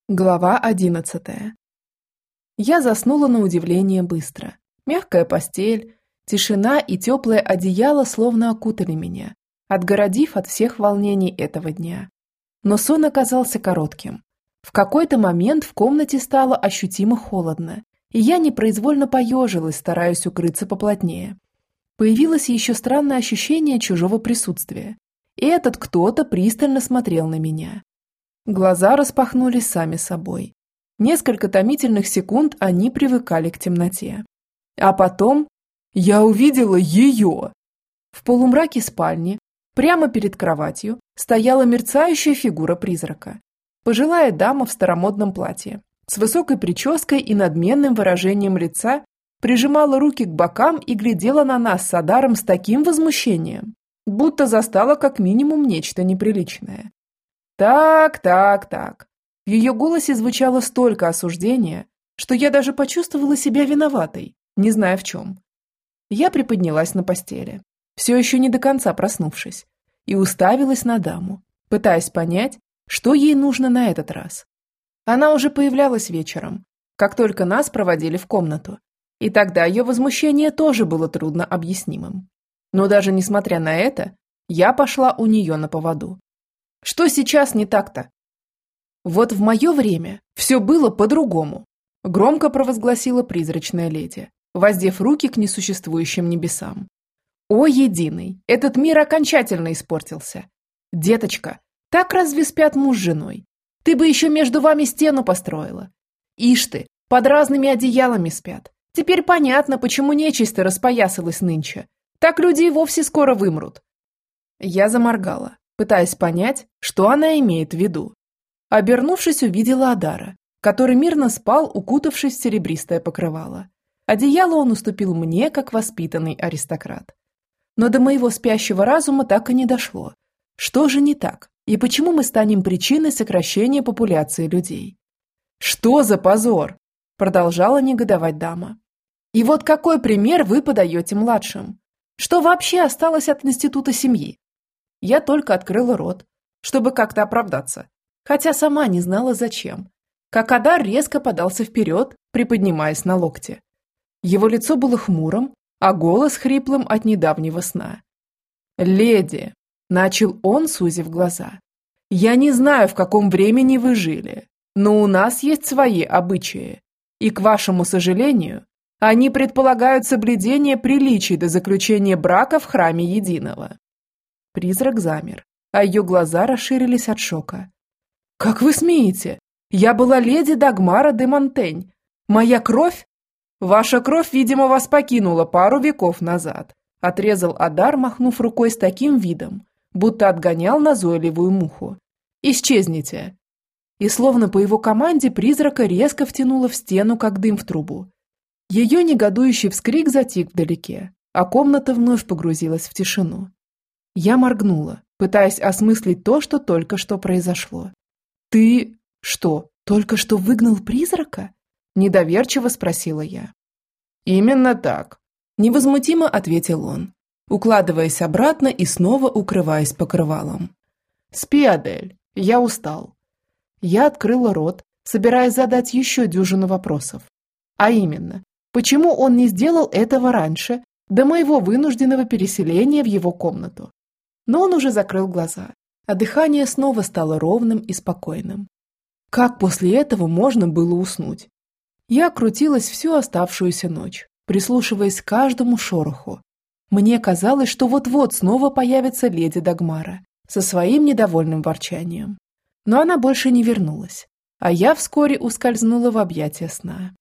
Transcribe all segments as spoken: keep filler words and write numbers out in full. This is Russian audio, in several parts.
Глава одиннадцатая. Я заснула на удивление быстро. Мягкая постель, тишина и теплое одеяло словно окутали меня, отгородив от всех волнений этого дня. Но сон оказался коротким. В какой-то момент в комнате стало ощутимо холодно, и я непроизвольно поежилась, стараясь укрыться поплотнее. Появилось еще странное ощущение чужого присутствия, и этот кто-то пристально смотрел на меня. Глаза распахнулись сами собой. Несколько томительных секунд они привыкали к темноте. А потом я увидела ее. В полумраке спальни, прямо перед кроватью, стояла мерцающая фигура призрака. Пожилая дама в старомодном платье, с высокой прической и надменным выражением лица, прижимала руки к бокам и глядела на нас с Адаром с таким возмущением, будто застала как минимум нечто неприличное. Так, так, так. В ее голосе звучало столько осуждения, что я даже почувствовала себя виноватой, не зная в чем. Я приподнялась на постели, все еще не до конца проснувшись, и уставилась на даму, пытаясь понять, что ей нужно на этот раз. Она уже появлялась вечером, как только нас проводили в комнату, и тогда ее возмущение тоже было трудно объяснимым. Но даже несмотря на это, я пошла у нее на поводу. Что сейчас не так-то? Вот в мое время все было по-другому, громко провозгласила призрачная леди, воздев руки к несуществующим небесам. О, единый, этот мир окончательно испортился. Деточка, так разве спят муж с женой? Ты бы еще между вами стену построила. Ишь ты, под разными одеялами спят. Теперь понятно, почему нечисто распоясалась нынче. Так люди и вовсе скоро вымрут. Я заморгала, пытаясь понять, что она имеет в виду. Обернувшись, увидела Адара, который мирно спал, укутавшись в серебристое покрывало. Одеяло он уступил мне, как воспитанный аристократ. Но до моего спящего разума так и не дошло. Что же не так? И почему мы станем причиной сокращения популяции людей? «Что за позор?» – продолжала негодовать дама. «И вот какой пример вы подаете младшим? Что вообще осталось от института семьи?» Я только открыла рот, чтобы как-то оправдаться, хотя сама не знала зачем. Как Адар резко подался вперед, приподнимаясь на локте. Его лицо было хмурым, а голос хриплым от недавнего сна. «Леди!» – начал он, сузив глаза. «Я не знаю, в каком времени вы жили, но у нас есть свои обычаи, и, к вашему сожалению, они предполагают соблюдение приличий до заключения брака в храме Единого». Призрак замер, а ее глаза расширились от шока. «Как вы смеете? Я была леди Дагмара де Монтень. Моя кровь? Ваша кровь, видимо, вас покинула пару веков назад», отрезал Адар, махнув рукой с таким видом, будто отгонял назойливую муху. «Исчезните!» И словно по его команде призрака резко втянуло в стену, как дым в трубу. Ее негодующий вскрик затих вдалеке, а комната вновь погрузилась в тишину. Я моргнула, пытаясь осмыслить то, что только что произошло. «Ты что, только что выгнал призрака?» – недоверчиво спросила я. «Именно так», – невозмутимо ответил он, укладываясь обратно и снова укрываясь покрывалом. «Спи, Адель, я устал». Я открыла рот, собираясь задать еще дюжину вопросов. А именно, почему он не сделал этого раньше, до моего вынужденного переселения в его комнату? Но он уже закрыл глаза, а дыхание снова стало ровным и спокойным. Как после этого можно было уснуть? Я крутилась всю оставшуюся ночь, прислушиваясь к каждому шороху. Мне казалось, что вот-вот снова появится леди Дагмара со своим недовольным ворчанием. Но она больше не вернулась, а я вскоре ускользнула в объятия сна.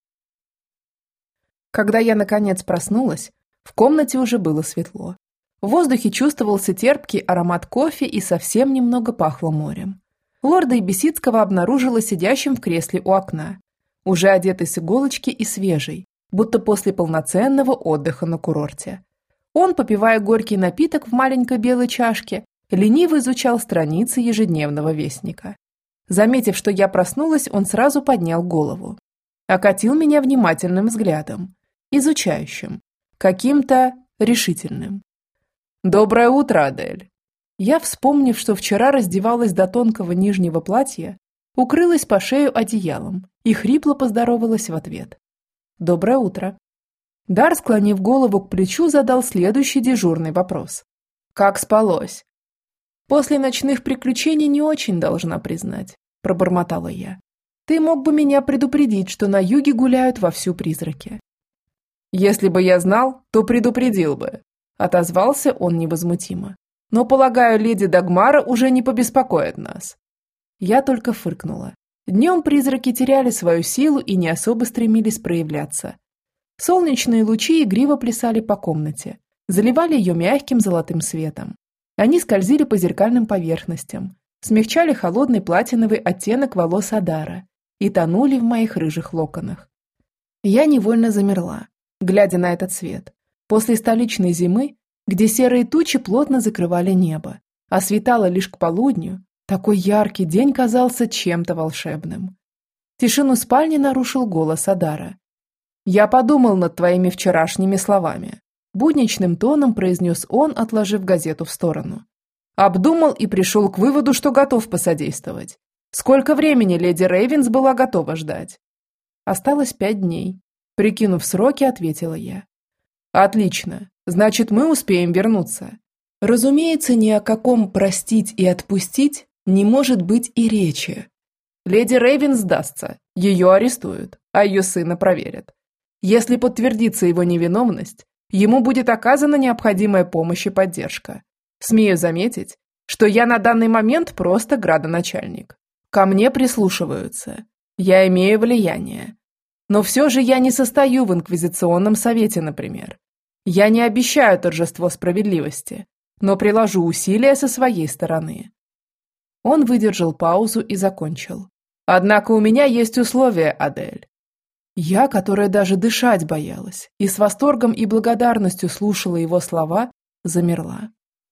Когда я наконец проснулась, в комнате уже было светло. В воздухе чувствовался терпкий аромат кофе и совсем немного пахло морем. Лорда Ибисицкого обнаружила сидящим в кресле у окна, уже одетый с иголочки и свежий, будто после полноценного отдыха на курорте. Он, попивая горький напиток в маленькой белой чашке, лениво изучал страницы ежедневного вестника. Заметив, что я проснулась, он сразу поднял голову. Окатил меня внимательным взглядом, изучающим, каким-то решительным. «Доброе утро, Адель!» Я, вспомнив, что вчера раздевалась до тонкого нижнего платья, укрылась по шею одеялом и хрипло поздоровалась в ответ. «Доброе утро». Дар, склонив голову к плечу, задал следующий дежурный вопрос. «Как спалось?» «После ночных приключений не очень, должна признать», – пробормотала я. «Ты мог бы меня предупредить, что на юге гуляют вовсю призраки». «Если бы я знал, то предупредил бы», – отозвался он невозмутимо. «Но, полагаю, леди Дагмара уже не побеспокоит нас». Я только фыркнула. Днем призраки теряли свою силу и не особо стремились проявляться. Солнечные лучи игриво плясали по комнате, заливали ее мягким золотым светом. Они скользили по зеркальным поверхностям, смягчали холодный платиновый оттенок волос Адара и тонули в моих рыжих локонах. Я невольно замерла, глядя на этот свет. После столичной зимы, где серые тучи плотно закрывали небо, а светало лишь к полудню, такой яркий день казался чем-то волшебным. Тишину спальни нарушил голос Адара. «Я подумал над твоими вчерашними словами», – будничным тоном произнес он, отложив газету в сторону. «Обдумал и пришел к выводу, что готов посодействовать. Сколько времени леди Рейвенс была готова ждать?» «Осталось пять дней», – прикинув сроки, ответила я. «Отлично. Значит, мы успеем вернуться». Разумеется, ни о каком «простить и отпустить» не может быть и речи. Леди Рейвенс сдастся, ее арестуют, а ее сына проверят. Если подтвердится его невиновность, ему будет оказана необходимая помощь и поддержка. Смею заметить, что я на данный момент просто градоначальник. Ко мне прислушиваются. Я имею влияние. Но все же я не состою в Инквизиционном совете, например. Я не обещаю торжество справедливости, но приложу усилия со своей стороны. Он выдержал паузу и закончил. Однако у меня есть условия, Адель. Я, которая даже дышать боялась, и с восторгом и благодарностью слушала его слова, замерла.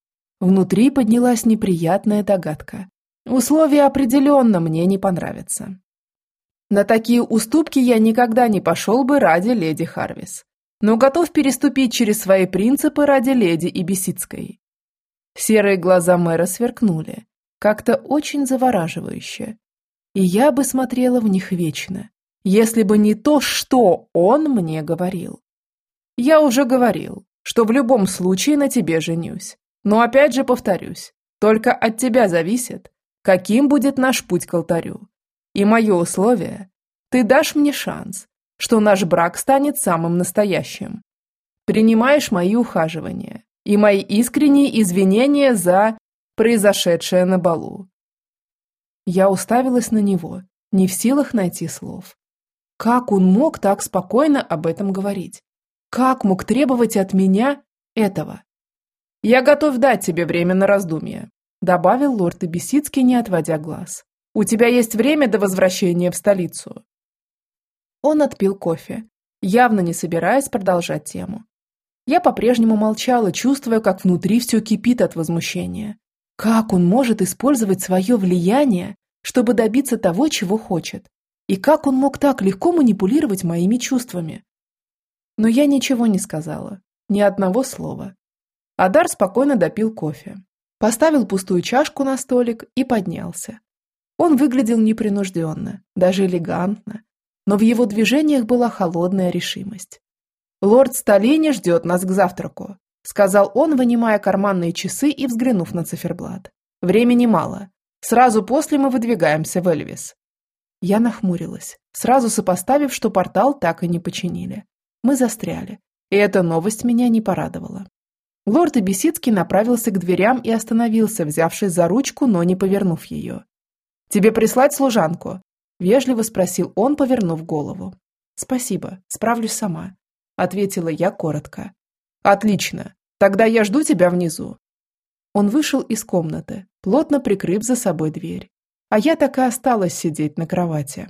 Внутри поднялась неприятная догадка. Условия определенно мне не понравятся. На такие уступки я никогда не пошел бы ради леди Харвис, но готов переступить через свои принципы ради леди Ибисицкой. Серые глаза мэра сверкнули, как-то очень завораживающе, и я бы смотрела в них вечно, если бы не то, что он мне говорил. Я уже говорил, что в любом случае на тебе женюсь, но опять же повторюсь, только от тебя зависит, каким будет наш путь к алтарю. И мое условие – ты дашь мне шанс, что наш брак станет самым настоящим. Принимаешь мои ухаживания и мои искренние извинения за произошедшее на балу. Я уставилась на него, не в силах найти слов. Как он мог так спокойно об этом говорить? Как мог требовать от меня этого? «Я готов дать тебе время на раздумье», – добавил лорд Ибисицкий, не отводя глаз. «У тебя есть время до возвращения в столицу». Он отпил кофе, явно не собираясь продолжать тему. Я по-прежнему молчала, чувствуя, как внутри все кипит от возмущения. Как он может использовать свое влияние, чтобы добиться того, чего хочет? И как он мог так легко манипулировать моими чувствами? Но я ничего не сказала, ни одного слова. Адар спокойно допил кофе, поставил пустую чашку на столик и поднялся. Он выглядел непринужденно, даже элегантно, но в его движениях была холодная решимость. «Лорд Столини ждет нас к завтраку», – сказал он, вынимая карманные часы и взглянув на циферблат. «Времени мало. Сразу после мы выдвигаемся в Эльвис». Я нахмурилась, сразу сопоставив, что портал так и не починили. Мы застряли, и эта новость меня не порадовала. Лорд Ибисицкий направился к дверям и остановился, взявшись за ручку, но не повернув ее. «Тебе прислать служанку?» – вежливо спросил он, повернув голову. «Спасибо, справлюсь сама», – ответила я коротко. «Отлично, тогда я жду тебя внизу». Он вышел из комнаты, плотно прикрыв за собой дверь, а я так и осталась сидеть на кровати.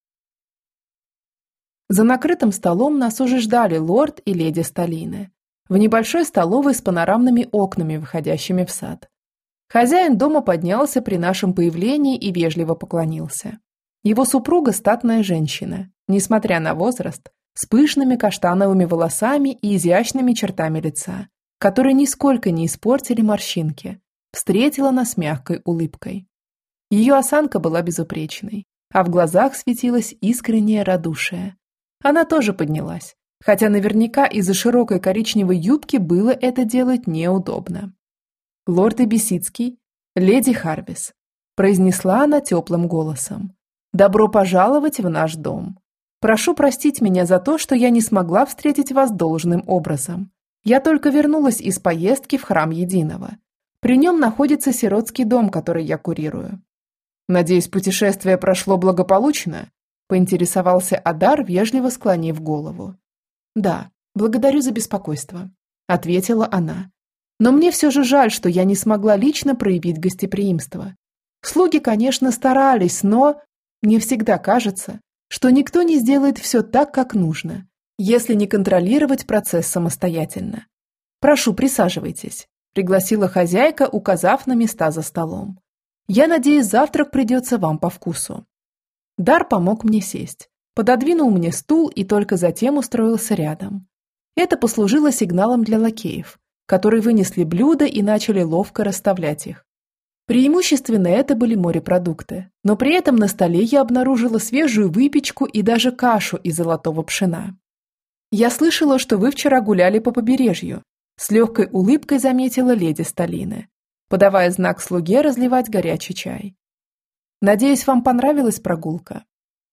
За накрытым столом нас уже ждали лорд и леди Столины, в небольшой столовой с панорамными окнами, выходящими в сад. Хозяин дома поднялся при нашем появлении и вежливо поклонился. Его супруга – статная женщина, несмотря на возраст, с пышными каштановыми волосами и изящными чертами лица, которые нисколько не испортили морщинки, встретила нас мягкой улыбкой. Ее осанка была безупречной, а в глазах светилось искреннее радушие. Она тоже поднялась, хотя наверняка из-за широкой коричневой юбки было это делать неудобно. «Лорд Эбисицкий, леди Харвис», – произнесла она теплым голосом. «Добро пожаловать в наш дом. Прошу простить меня за то, что я не смогла встретить вас должным образом. Я только вернулась из поездки в Храм Единого. При нем находится сиротский дом, который я курирую». «Надеюсь, путешествие прошло благополучно?» – поинтересовался Адар, вежливо склонив голову. «Да, благодарю за беспокойство», – ответила она. «Но мне все же жаль, что я не смогла лично проявить гостеприимство. Слуги, конечно, старались, но мне всегда кажется, что никто не сделает все так, как нужно, если не контролировать процесс самостоятельно. Прошу, присаживайтесь», – пригласила хозяйка, указав на места за столом. «Я надеюсь, завтрак придется вам по вкусу». Дар помог мне сесть, пододвинул мне стул и только затем устроился рядом. Это послужило сигналом для лакеев, которые вынесли блюда и начали ловко расставлять их. Преимущественно это были морепродукты, но при этом на столе я обнаружила свежую выпечку и даже кашу из золотого пшена. «Я слышала, что вы вчера гуляли по побережью», с легкой улыбкой заметила леди Сталины, подавая знак слуге разливать горячий чай. «Надеюсь, вам понравилась прогулка?»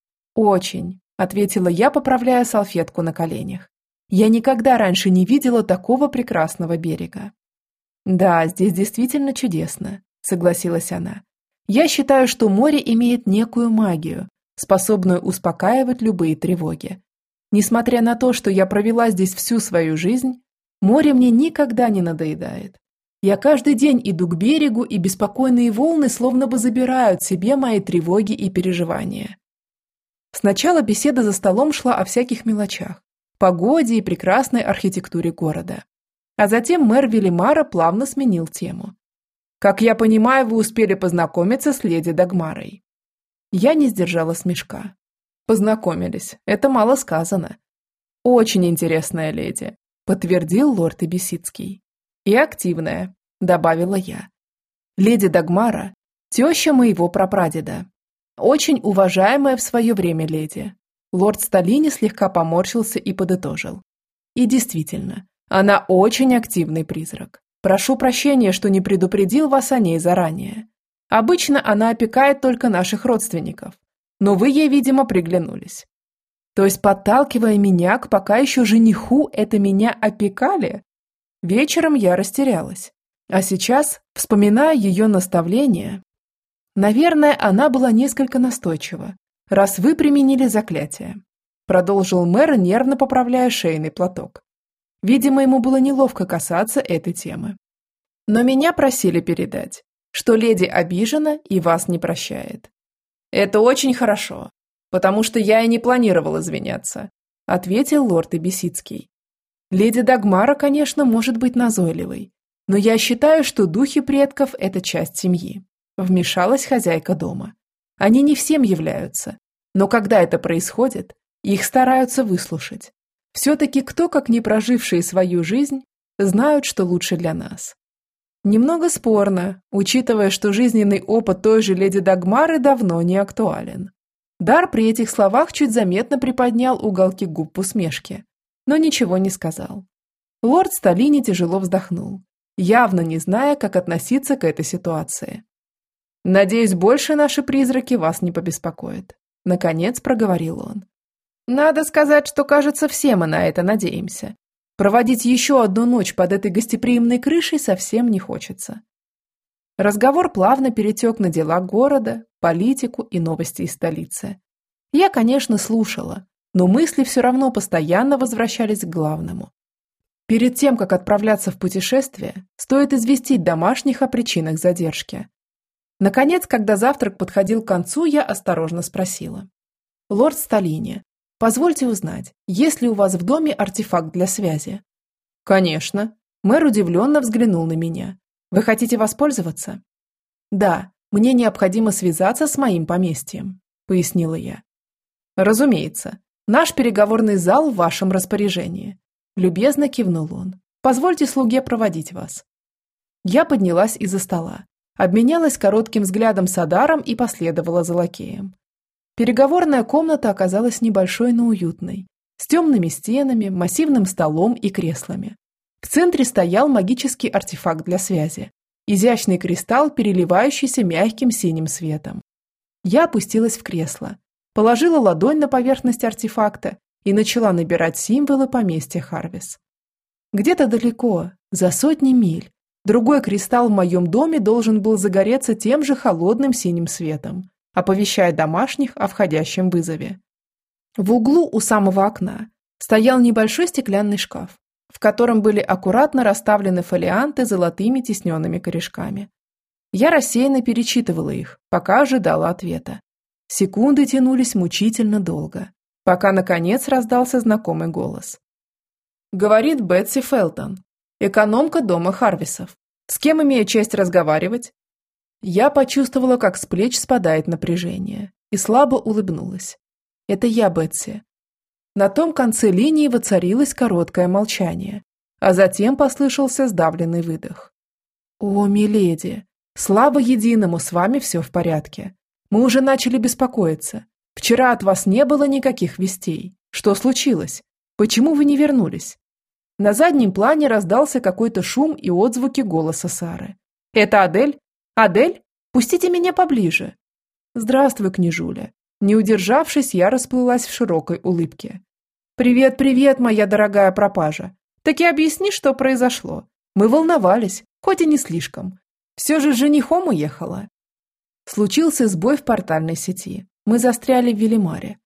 «Очень», – ответила я, поправляя салфетку на коленях. «Я никогда раньше не видела такого прекрасного берега». «Да, здесь действительно чудесно», – согласилась она. «Я считаю, что море имеет некую магию, способную успокаивать любые тревоги. Несмотря на то, что я провела здесь всю свою жизнь, море мне никогда не надоедает. Я каждый день иду к берегу, и беспокойные волны словно бы забирают себе мои тревоги и переживания». Сначала беседа за столом шла о всяких мелочах, погоде и прекрасной архитектуре города. А затем мэр Велимара плавно сменил тему. «Как я понимаю, вы успели познакомиться с леди Дагмарой». Я не сдержала смешка. «Познакомились. Это мало сказано». «Очень интересная леди», – подтвердил лорд Эбисицкий. «И активная», – добавила я. «Леди Дагмара – теща моего прапрадеда. Очень уважаемая в свое время леди». Лорд Сталини слегка поморщился и подытожил. «И действительно, она очень активный призрак. Прошу прощения, что не предупредил вас о ней заранее. Обычно она опекает только наших родственников, но вы ей, видимо, приглянулись». «То есть, подталкивая меня к пока еще жениху, это меня опекали?» Вечером я растерялась, а сейчас, вспоминая ее наставления, наверное, она была несколько настойчива, раз вы применили заклятие, продолжил мэр, нервно поправляя шейный платок. Видимо, ему было неловко касаться этой темы. Но меня просили передать, что леди обижена и вас не прощает. «Это очень хорошо, потому что я и не планировал извиняться», ответил лорд Эбисицкий. «Леди Дагмара, конечно, может быть назойливой, но я считаю, что духи предков – это часть семьи», вмешалась хозяйка дома. «Они не всем являются, но когда это происходит, их стараются выслушать. Все-таки кто, как не прожившие свою жизнь, знают, что лучше для нас». Немного спорно, учитывая, что жизненный опыт той же леди Дагмары давно не актуален. Дар при этих словах чуть заметно приподнял уголки губ в усмешке, но ничего не сказал. Лорд Сталини тяжело вздохнул, явно не зная, как относиться к этой ситуации. «Надеюсь, больше наши призраки вас не побеспокоят», – наконец проговорил он. «Надо сказать, что, кажется, все мы на это надеемся. Проводить еще одну ночь под этой гостеприимной крышей совсем не хочется». Разговор плавно перетек на дела города, политику и новости из столицы. Я, конечно, слушала, но мысли все равно постоянно возвращались к главному. Перед тем, как отправляться в путешествие, стоит известить домашних о причинах задержки. Наконец, когда завтрак подходил к концу, я осторожно спросила. «Лорд Сталини, позвольте узнать, есть ли у вас в доме артефакт для связи?» «Конечно». Мэр удивленно взглянул на меня. «Вы хотите воспользоваться?» «Да, мне необходимо связаться с моим поместьем», – пояснила я. «Разумеется. Наш переговорный зал в вашем распоряжении», – любезно кивнул он. «Позвольте слуге проводить вас». Я поднялась из-за стола, обменялась коротким взглядом с Адаром и последовала за лакеем. Переговорная комната оказалась небольшой, но уютной, с темными стенами, массивным столом и креслами. В центре стоял магический артефакт для связи, изящный кристалл, переливающийся мягким синим светом. Я опустилась в кресло, положила ладонь на поверхность артефакта и начала набирать символы поместья Харвис. Где-то далеко, за сотни миль, другой кристалл в моем доме должен был загореться тем же холодным синим светом, оповещая домашних о входящем вызове. В углу у самого окна стоял небольшой стеклянный шкаф, в котором были аккуратно расставлены фолианты с золотыми тисненными корешками. Я рассеянно перечитывала их, пока ожидала ответа. Секунды тянулись мучительно долго, пока, наконец, раздался знакомый голос. Говорит Бетси Фелтон, экономка дома Харвисов. С кем имею честь разговаривать? Я почувствовала, как с плеч спадает напряжение, и слабо улыбнулась. Это я, Бетси. На том конце линии воцарилось короткое молчание, а затем послышался сдавленный выдох. О, миледи, слава единому, с вами все в порядке. Мы уже начали беспокоиться. Вчера от вас не было никаких вестей. Что случилось? Почему вы не вернулись? На заднем плане раздался какой-то шум и отзвуки голоса Сары. Это Адель? Адель? Пустите меня поближе. Здравствуй, княжуля. Не удержавшись, я расплылась в широкой улыбке. Привет, привет, моя дорогая пропажа. Так и объясни, что произошло. Мы волновались, хоть и не слишком. Все же с женихом уехала. Случился сбой в портальной сети. Мы застряли в Велимаре.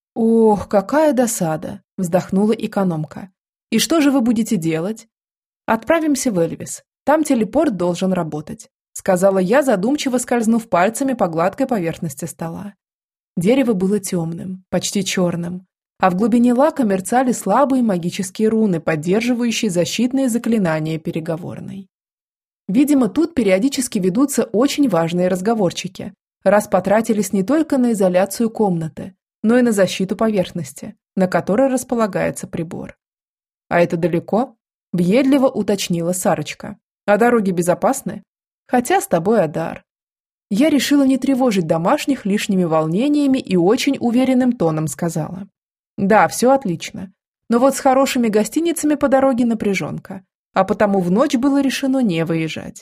Ох, какая досада, вздохнула экономка. И что же вы будете делать? Отправимся в Эльвис. Там телепорт должен работать, сказала я, задумчиво скользнув пальцами по гладкой поверхности стола. Дерево было темным, почти черным, а в глубине лака мерцали слабые магические руны, поддерживающие защитные заклинания переговорной. Видимо, тут периодически ведутся очень важные разговорчики, раз потратились не только на изоляцию комнаты, но и на защиту поверхности, на которой располагается прибор. «А это далеко?» – въедливо уточнила Сарочка. «А дороги безопасны? Хотя с тобой Адар». Я решила не тревожить домашних лишними волнениями и очень уверенным тоном сказала. «Да, все отлично. Но вот с хорошими гостиницами по дороге напряженка, а потому в ночь было решено не выезжать».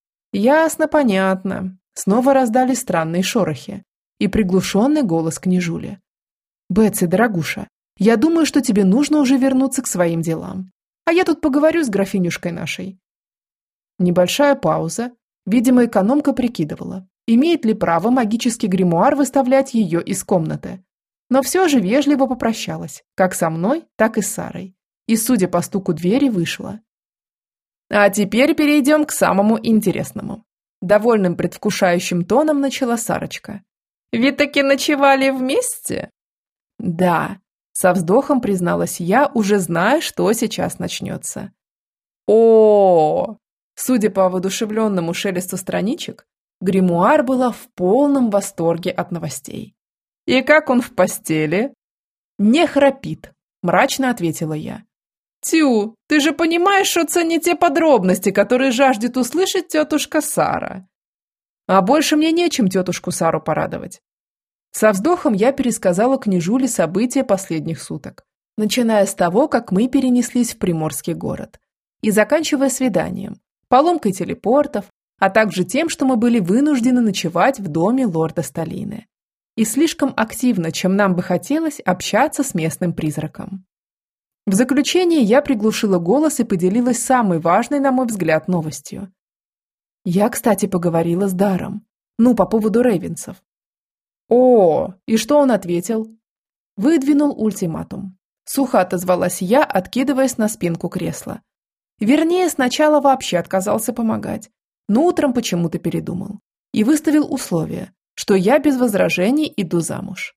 «Ясно, понятно». Снова раздались странные шорохи и приглушенный голос княжули. «Бетси, дорогуша, я думаю, что тебе нужно уже вернуться к своим делам. А я тут поговорю с графинюшкой нашей». Небольшая пауза. Видимо, экономка прикидывала, имеет ли право магический гримуар выставлять ее из комнаты. Но все же вежливо попрощалась, как со мной, так и с Сарой. И, судя по стуку двери, вышла. А теперь перейдем к самому интересному. Довольным предвкушающим тоном начала Сарочка. «Ведь таки ночевали вместе?» «Да», – со вздохом призналась я, уже зная, что сейчас начнется. О, судя по воодушевленному шелесту страничек, гримуар была в полном восторге от новостей. «И как он в постели?» «Не храпит», – мрачно ответила я. «Тю, ты же понимаешь, что это не те подробности, которые жаждет услышать тетушка Сара». «А больше мне нечем тетушку Сару порадовать». Со вздохом я пересказала княжуле события последних суток, начиная с того, как мы перенеслись в Приморский город, и заканчивая свиданием, поломкой телепортов, а также тем, что мы были вынуждены ночевать в доме лорда Сталины. И слишком активно, чем нам бы хотелось, общаться с местным призраком. В заключение я приглушила голос и поделилась самой важной, на мой взгляд, новостью. Я, кстати, поговорила с Даром. Ну, по поводу рейвенсов. О, и что он ответил? Выдвинул ультиматум. Сухо отозвалась я, откидываясь на спинку кресла. Вернее, сначала вообще отказался помогать, но утром почему-то передумал. И выставил условие, что я без возражений иду замуж.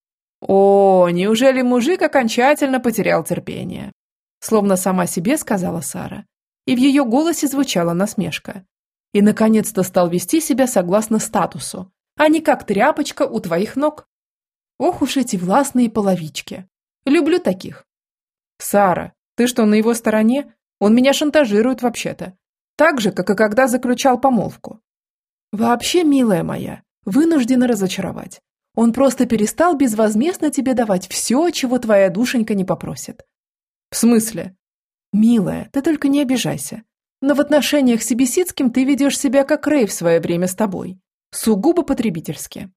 О, неужели мужик окончательно потерял терпение? Словно сама себе сказала Сара. И в ее голосе звучала насмешка. И наконец-то стал вести себя согласно статусу, а не как тряпочка у твоих ног. Ох уж эти властные половички. Люблю таких. Сара, ты что, на его стороне? Он меня шантажирует вообще-то. Так же, как и когда заключал помолвку. Вообще, милая моя, вынуждена разочаровать. Он просто перестал безвозмездно тебе давать все, чего твоя душенька не попросит. В смысле? Милая, ты только не обижайся. Но в отношениях с Ибисицким ты ведешь себя как Рэй в свое время с тобой. Сугубо потребительски.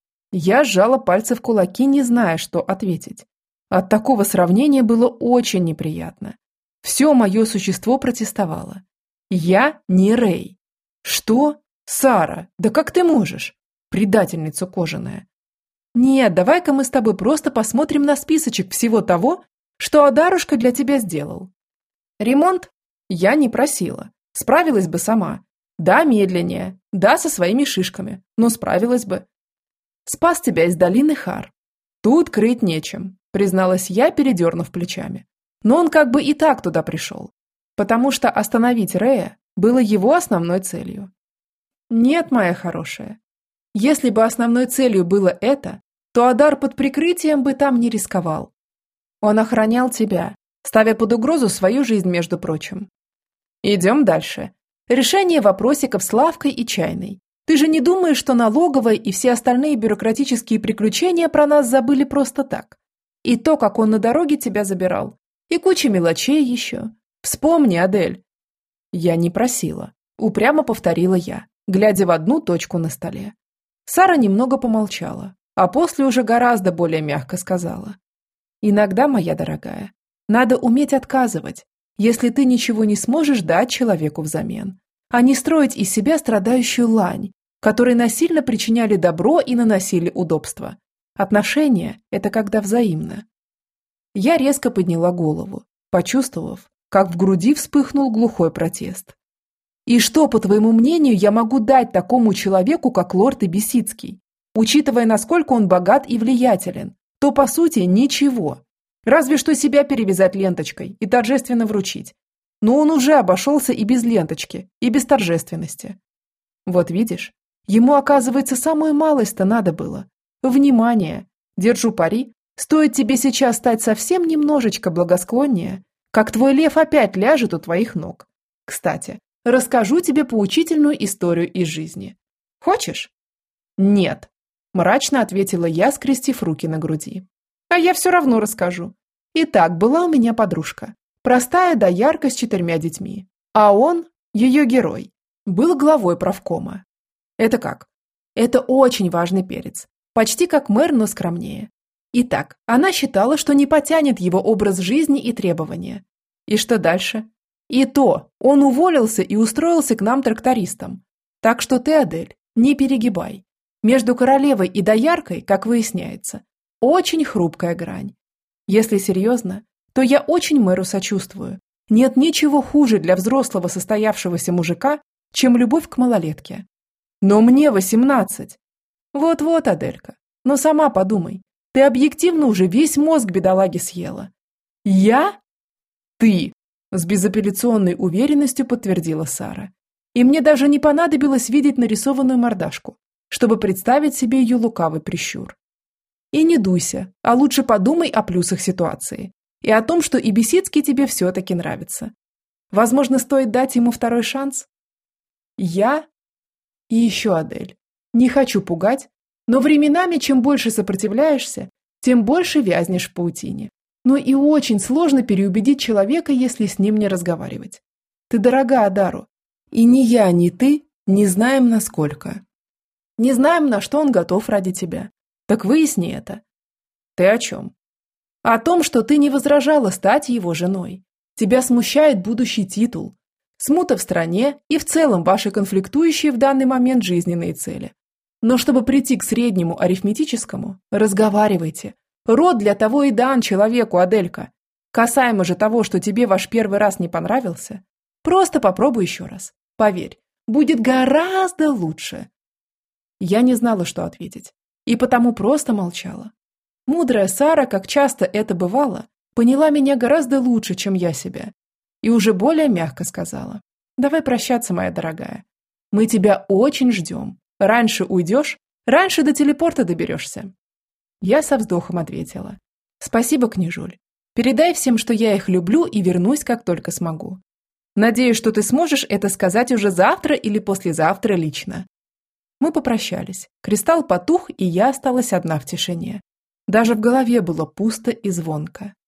Я сжала пальцы в кулаки, не зная, что ответить. От такого сравнения было очень неприятно. Все мое существо протестовало. Я не Рэй. Что? Сара, да как ты можешь? Предательница кожаная. Нет, давай-ка мы с тобой просто посмотрим на списочек всего того, что Адарушка для тебя сделал. Ремонт? Я не просила. Справилась бы сама. Да, медленнее. Да, со своими шишками. Но справилась бы. Спас тебя из долины Хар. Тут крыть нечем, призналась я, передернув плечами. Но он как бы и так туда пришел. Потому что остановить Рэя было его основной целью. Нет, моя хорошая. Если бы основной целью было это, то Адар под прикрытием бы там не рисковал. Он охранял тебя, ставя под угрозу свою жизнь, между прочим. Идем дальше. Решение вопросиков с лавкой и чайной. Ты же не думаешь, что налоговая и все остальные бюрократические приключения про нас забыли просто так? И то, как он на дороге тебя забирал. И куча мелочей еще. Вспомни, Адель. Я не просила. Упрямо повторила я, глядя в одну точку на столе. Сара немного помолчала, а после уже гораздо более мягко сказала. Иногда, моя дорогая, надо уметь отказывать, если ты ничего не сможешь дать человеку взамен, а не строить из себя страдающую лань, которой насильно причиняли добро и наносили удобства. Отношения – это когда взаимно. Я резко подняла голову, почувствовав, как в груди вспыхнул глухой протест. И что, по твоему мнению, я могу дать такому человеку, как лорд Ибисицкий? Учитывая, насколько он богат и влиятелен, то, по сути, ничего. Разве что себя перевязать ленточкой и торжественно вручить. Но он уже обошелся и без ленточки, и без торжественности. Вот видишь, ему, оказывается, самую малость-то надо было. Внимание! Держу пари, стоит тебе сейчас стать совсем немножечко благосклоннее, как твой лев опять ляжет у твоих ног. Кстати, расскажу тебе поучительную историю из жизни. Хочешь? Нет, мрачно ответила я, скрестив руки на груди. А я все равно расскажу. Итак, была у меня подружка. Простая доярка с четырьмя детьми. А он, ее герой, был главой правкома. Это как? Это очень важный перец. Почти как мэр, но скромнее. Итак, она считала, что не потянет его образ жизни и требования. И что дальше? И то, он уволился и устроился к нам трактористом. Так что ты, Адель, не перегибай. Между королевой и дояркой, как выясняется, очень хрупкая грань. Если серьезно, то я очень мэру сочувствую. Нет ничего хуже для взрослого состоявшегося мужика, чем любовь к малолетке. Но мне восемнадцать. Вот-вот, Аделька, но сама подумай, ты объективно уже весь мозг бедолаги съела. Я? Ты, с безапелляционной уверенностью подтвердила Сара. И мне даже не понадобилось видеть нарисованную мордашку, чтобы представить себе ее лукавый прищур. И не дуйся, а лучше подумай о плюсах ситуации и о том, что Ибисицкий тебе все-таки нравится. Возможно, стоит дать ему второй шанс? Я? И еще, Адель, не хочу пугать, но временами, чем больше сопротивляешься, тем больше вязнешь в паутине. Но и очень сложно переубедить человека, если с ним не разговаривать. Ты дорога Адару, и ни я, ни ты не знаем, насколько. Не знаем, на что он готов ради тебя. Так выясни это. Ты о чем? О том, что ты не возражала стать его женой. Тебя смущает будущий титул, смута в стране и в целом ваши конфликтующие в данный момент жизненные цели. Но чтобы прийти к среднему арифметическому, разговаривайте. Род для того и дан человеку, Аделька. Касаемо же того, что тебе ваш первый раз не понравился, просто попробуй еще раз. Поверь, будет гораздо лучше. Я не знала, что ответить, и потому просто молчала. Мудрая Сара, как часто это бывало, поняла меня гораздо лучше, чем я себя, и уже более мягко сказала: «Давай прощаться, моя дорогая. Мы тебя очень ждем. Раньше уйдешь, раньше до телепорта доберешься». Я со вздохом ответила: «Спасибо, княжуль. Передай всем, что я их люблю и вернусь, как только смогу. Надеюсь, что ты сможешь это сказать уже завтра или послезавтра лично». Мы попрощались. Кристалл потух, и я осталась одна в тишине. Даже в голове было пусто и звонко.